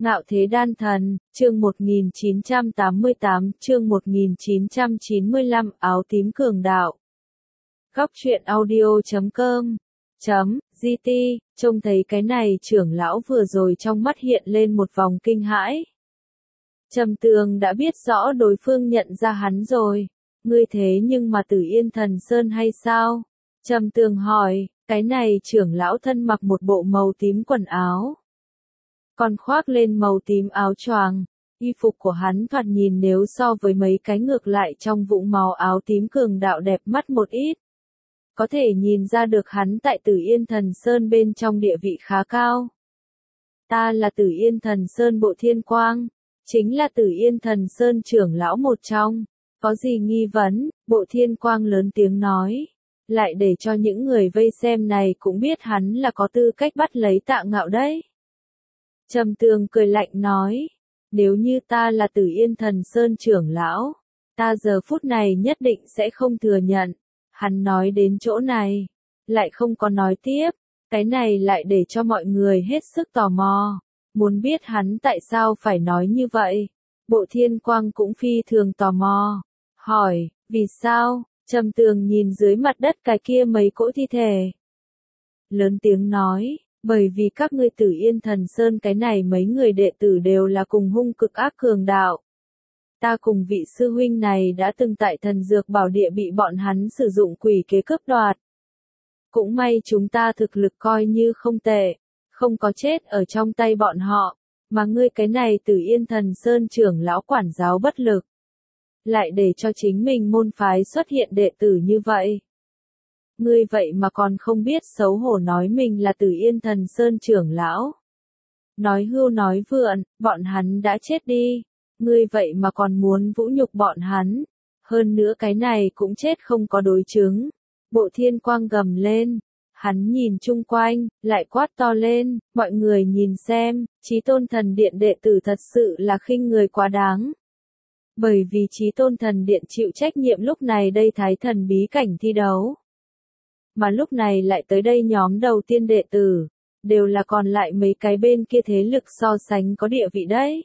Ngạo Thế Đan Thần, chương 1988, chương 1995, áo tím cường đạo. Góc truyện audio.com .gt, trông thấy cái này trưởng lão vừa rồi trong mắt hiện lên một vòng kinh hãi. Trầm Tường đã biết rõ đối phương nhận ra hắn rồi. Ngươi thế nhưng mà Tử Yên Thần Sơn hay sao? Trầm Tường hỏi, cái này trưởng lão thân mặc một bộ màu tím quần áo. Còn khoác lên màu tím áo choàng, y phục của hắn thoạt nhìn nếu so với mấy cái ngược lại trong vũng màu áo tím cường đạo đẹp mắt một ít. Có thể nhìn ra được hắn tại Tử Yên Thần Sơn bên trong địa vị khá cao. Ta là Tử Yên Thần Sơn Bộ Thiên Quang, chính là Tử Yên Thần Sơn trưởng lão một trong. Có gì nghi vấn? Bộ Thiên Quang lớn tiếng nói. Lại để cho những người vây xem này cũng biết hắn là có tư cách bắt lấy Tạ Ngạo đấy. Trầm Tường cười lạnh nói, nếu như ta là Tử Yên Thần Sơn trưởng lão, ta giờ phút này nhất định sẽ không thừa nhận. Hắn nói đến chỗ này, lại không có nói tiếp, cái này lại để cho mọi người hết sức tò mò, muốn biết hắn tại sao phải nói như vậy. Bộ Thiên Quang cũng phi thường tò mò, hỏi, vì sao? Trầm Tường nhìn dưới mặt đất cái kia mấy cỗ thi thể. Lớn tiếng nói, bởi vì các ngươi Tử Yên Thần Sơn cái này mấy người đệ tử đều là cùng hung cực ác cường đạo. Ta cùng vị sư huynh này đã từng tại Thần Dược Bảo Địa bị bọn hắn sử dụng quỷ kế cướp đoạt. Cũng may chúng ta thực lực coi như không tệ, không có chết ở trong tay bọn họ, mà ngươi cái này Tử Yên Thần Sơn trưởng lão quản giáo bất lực. Lại để cho chính mình môn phái xuất hiện đệ tử như vậy. Ngươi vậy mà còn không biết xấu hổ nói mình là Tử Yên Thần Sơn trưởng lão. Nói hưu nói vượn, bọn hắn đã chết đi. Ngươi vậy mà còn muốn vũ nhục bọn hắn. Hơn nữa cái này cũng chết không có đối chứng. Bộ Thiên Quang gầm lên. Hắn nhìn chung quanh, lại quát to lên. Mọi người nhìn xem, Chí Tôn Thần Điện đệ tử thật sự là khinh người quá đáng. Bởi vì Chí Tôn Thần Điện chịu trách nhiệm lúc này đây Thái Thần bí cảnh thi đấu. Mà lúc này lại tới đây nhóm đầu tiên đệ tử, đều là còn lại mấy cái bên kia thế lực so sánh có địa vị đấy.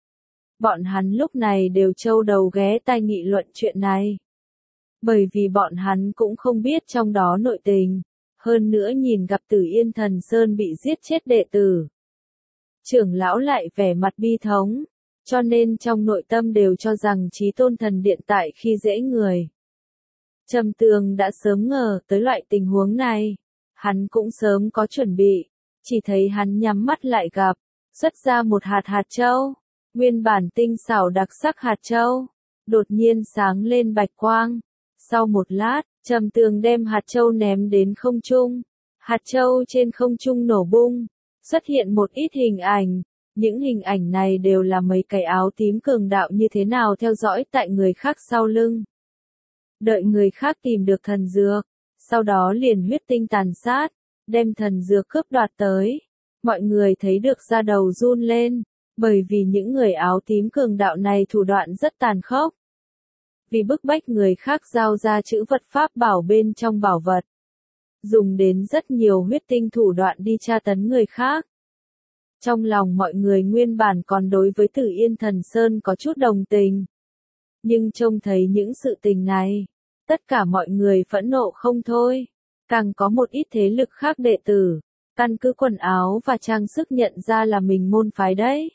Bọn hắn lúc này đều trâu đầu ghé tai nghị luận chuyện này. Bởi vì bọn hắn cũng không biết trong đó nội tình, hơn nữa nhìn gặp Tử Yên Thần Sơn bị giết chết đệ tử. Trưởng lão lại vẻ mặt bi thống, cho nên trong nội tâm đều cho rằng Chí Tôn Thần Điện tại khi dễ người. Trầm Tường đã sớm ngờ tới loại tình huống này, hắn cũng sớm có chuẩn bị, chỉ thấy hắn nhắm mắt lại gặp, xuất ra một hạt châu, nguyên bản tinh xảo đặc sắc hạt châu, đột nhiên sáng lên bạch quang. Sau một lát, Trầm Tường đem hạt châu ném đến không trung, hạt châu trên không trung nổ bung, xuất hiện một ít hình ảnh, những hình ảnh này đều là mấy cái áo tím cường đạo như thế nào theo dõi tại người khác sau lưng. Đợi người khác tìm được thần dược, sau đó liền huyết tinh tàn sát, đem thần dược cướp đoạt tới. Mọi người thấy được da đầu run lên, bởi vì những người áo tím cường đạo này thủ đoạn rất tàn khốc. Vì bức bách người khác giao ra chữ vật pháp bảo bên trong bảo vật. Dùng đến rất nhiều huyết tinh thủ đoạn đi tra tấn người khác. Trong lòng mọi người nguyên bản còn đối với Tử Yên Thần Sơn có chút đồng tình. Nhưng trông thấy những sự tình này, tất cả mọi người phẫn nộ không thôi. Càng có một ít thế lực khác đệ tử, căn cứ quần áo và trang sức nhận ra là mình môn phái đấy.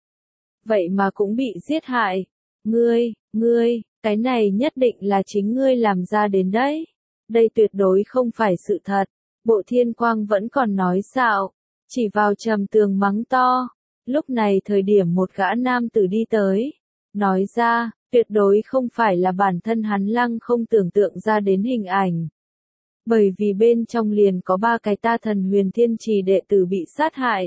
Vậy mà cũng bị giết hại. Ngươi, cái này nhất định là chính ngươi làm ra đến đấy. Đây tuyệt đối không phải sự thật. Bộ Thiên Quang vẫn còn nói xạo, chỉ vào Trầm Tường mắng to. Lúc này thời điểm một gã nam tử đi tới, nói ra, tuyệt đối không phải là bản thân hắn lăng không tưởng tượng ra đến hình ảnh. Bởi vì bên trong liền có 3 cái Ta Thần Huyền Thiên Trì đệ tử bị sát hại.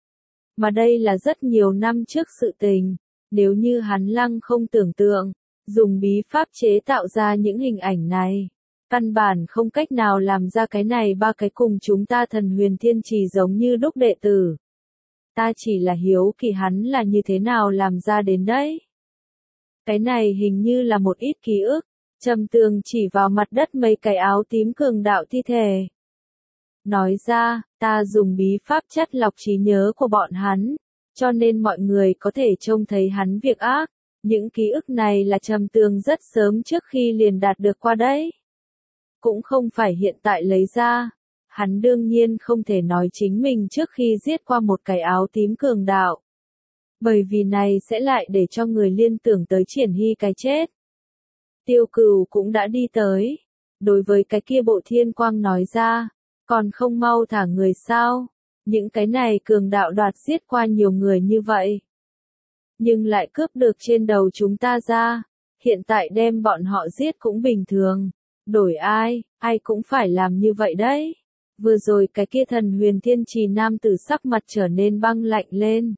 Mà đây là rất nhiều năm trước sự tình, nếu như hắn lăng không tưởng tượng, dùng bí pháp chế tạo ra những hình ảnh này, căn bản không cách nào làm ra cái này 3 cái cùng chúng Ta Thần Huyền Thiên Trì giống như đúc đệ tử. Ta chỉ là hiếu kỳ hắn là như thế nào làm ra đến đấy. Cái này hình như là một ít ký ức. Trầm Tường chỉ vào mặt đất mấy cái áo tím cường đạo thi thể. Nói ra, ta dùng bí pháp chất lọc trí nhớ của bọn hắn, cho nên mọi người có thể trông thấy hắn việc ác. Những ký ức này là Trầm Tường rất sớm trước khi liền đạt được qua đấy. Cũng không phải hiện tại lấy ra. Hắn đương nhiên không thể nói chính mình trước khi giết qua một cái áo tím cường đạo. Bởi vì này sẽ lại để cho người liên tưởng tới Triển Hy cái chết. Tiêu Cửu cũng đã đi tới. Đối với cái kia Bộ Thiên Quang nói ra, còn không mau thả người sao? Những cái này cường đạo đoạt giết qua nhiều người như vậy. Nhưng lại cướp được trên đầu chúng ta ra. Hiện tại đem bọn họ giết cũng bình thường. Đổi ai cũng phải làm như vậy đấy. Vừa rồi cái kia Thần Huyền Thiên Trì nam tử sắc mặt trở nên băng lạnh lên.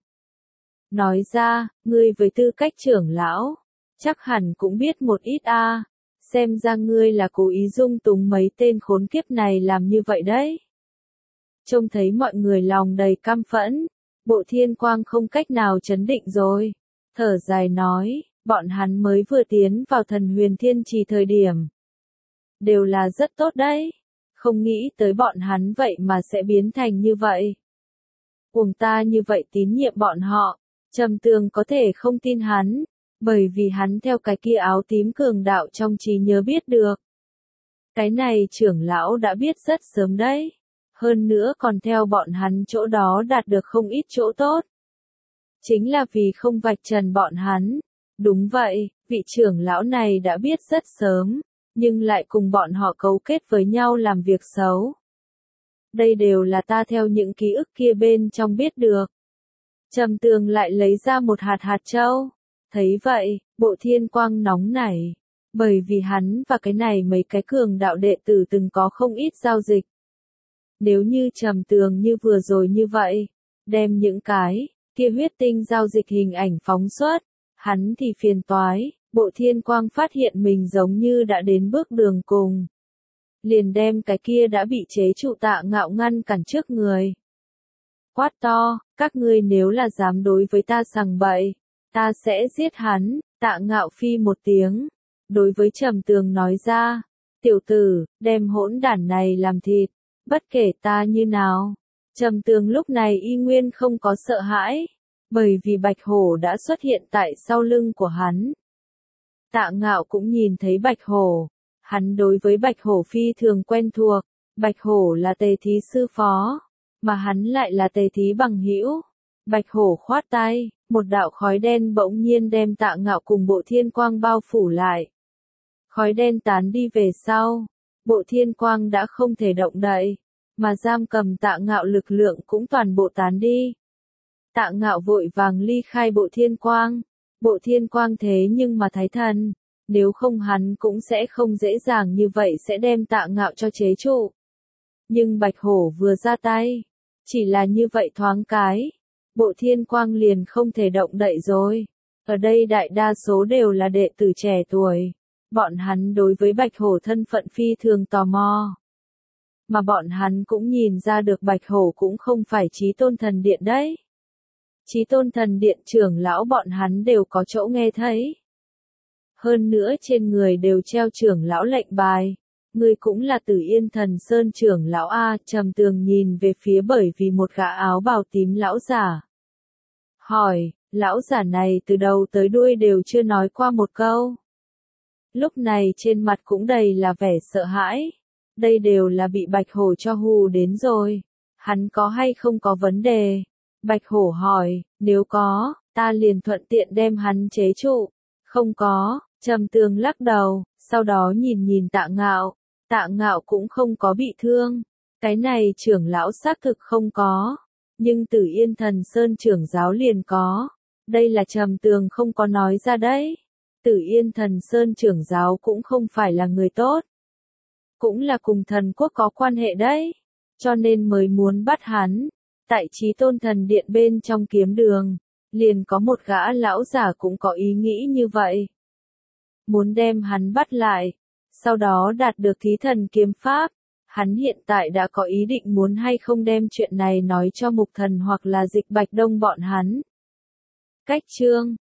Nói ra, ngươi với tư cách trưởng lão, chắc hẳn cũng biết một ít a. Xem ra ngươi là cố ý dung túng mấy tên khốn kiếp này làm như vậy đấy. Trông thấy mọi người lòng đầy căm phẫn, Bộ Thiên Quang không cách nào trấn định rồi. Thở dài nói, bọn hắn mới vừa tiến vào Thần Huyền Thiên Trì thời điểm. Đều là rất tốt đấy. Không nghĩ tới bọn hắn vậy mà sẽ biến thành như vậy. Uổng ta như vậy tín nhiệm bọn họ. Trầm Tường có thể không tin hắn, bởi vì hắn theo cái kia áo tím cường đạo trong trí nhớ biết được. Cái này trưởng lão đã biết rất sớm đấy. Hơn nữa còn theo bọn hắn chỗ đó đạt được không ít chỗ tốt. Chính là vì không vạch trần bọn hắn. Đúng vậy, vị trưởng lão này đã biết rất sớm, nhưng lại cùng bọn họ cấu kết với nhau làm việc xấu. Đây đều là ta theo những ký ức kia bên trong biết được. Trầm Tường lại lấy ra một hạt châu. Thấy vậy, Bộ Thiên Quang nóng nảy. Bởi vì hắn và cái này mấy cái cường đạo đệ tử từng có không ít giao dịch. Nếu như Trầm Tường như vừa rồi như vậy, đem những cái kia huyết tinh giao dịch hình ảnh phóng xuất, hắn thì phiền toái. Bộ Thiên Quang phát hiện mình giống như đã đến bước đường cùng. Liền đem cái kia đã bị chế trụ Tạ Ngạo ngăn cản trước người. Quát to, các ngươi nếu là dám đối với ta sằng bậy, ta sẽ giết hắn. Tạ Ngạo phi một tiếng. Đối với Trầm Tường nói ra, tiểu tử, đem hỗn đản này làm thịt, bất kể ta như nào. Trầm Tường lúc này y nguyên không có sợ hãi, bởi vì Bạch Hổ đã xuất hiện tại sau lưng của hắn. Tạ Ngạo cũng nhìn thấy Bạch Hổ. Hắn đối với Bạch Hổ phi thường quen thuộc. Bạch Hổ là Tề Thí sư phó, mà hắn lại là Tề Thí bằng hữu. Bạch Hổ khoát tay, một đạo khói đen bỗng nhiên đem Tạ Ngạo cùng Bộ Thiên Quang bao phủ lại. Khói đen tán đi về sau, Bộ Thiên Quang đã không thể động đậy, mà giam cầm Tạ Ngạo lực lượng cũng toàn bộ tán đi. Tạ Ngạo vội vàng ly khai Bộ Thiên Quang. Bộ Thiên Quang thế nhưng mà thái thần, nếu không hắn cũng sẽ không dễ dàng như vậy sẽ đem Tạ Ngạo cho chế trụ. Nhưng Bạch Hổ vừa ra tay, chỉ là như vậy thoáng cái, Bộ Thiên Quang liền không thể động đậy rồi. Ở đây đại đa số đều là đệ tử trẻ tuổi, bọn hắn đối với Bạch Hổ thân phận phi thường tò mò. Mà bọn hắn cũng nhìn ra được Bạch Hổ cũng không phải Chí Tôn Thần Điện đấy. Chí Tôn Thần Điện trưởng lão bọn hắn đều có chỗ nghe thấy. Hơn nữa trên người đều treo trưởng lão lệnh bài. Người cũng là Tử Yên Thần Sơn trưởng lão A. Trầm Tường nhìn về phía bởi vì một gã áo bào tím lão giả. Hỏi, lão giả này từ đầu tới đuôi đều chưa nói qua một câu. Lúc này trên mặt cũng đầy là vẻ sợ hãi. Đây đều là bị Bạch Hổ cho hù đến rồi. Hắn có hay không có vấn đề? Bạch Hổ hỏi, nếu có, ta liền thuận tiện đem hắn chế trụ. Không có, Trầm Tường lắc đầu, sau đó nhìn Tạ Ngạo. Tạ Ngạo cũng không có bị thương. Cái này trưởng lão xác thực không có. Nhưng Tử Yên Thần Sơn trưởng giáo liền có. Đây là Trầm Tường không có nói ra đấy. Tử Yên Thần Sơn trưởng giáo cũng không phải là người tốt. Cũng là cùng thần quốc có quan hệ đấy. Cho nên mới muốn bắt hắn. Tại Chí Tôn Thần Điện bên trong kiếm đường, liền có một gã lão giả cũng có ý nghĩ như vậy. Muốn đem hắn bắt lại, sau đó đạt được thí thần kiếm pháp. Hắn hiện tại đã có ý định muốn hay không đem chuyện này nói cho Mục Thần hoặc là Dịch Bạch Đông bọn hắn. Cách chương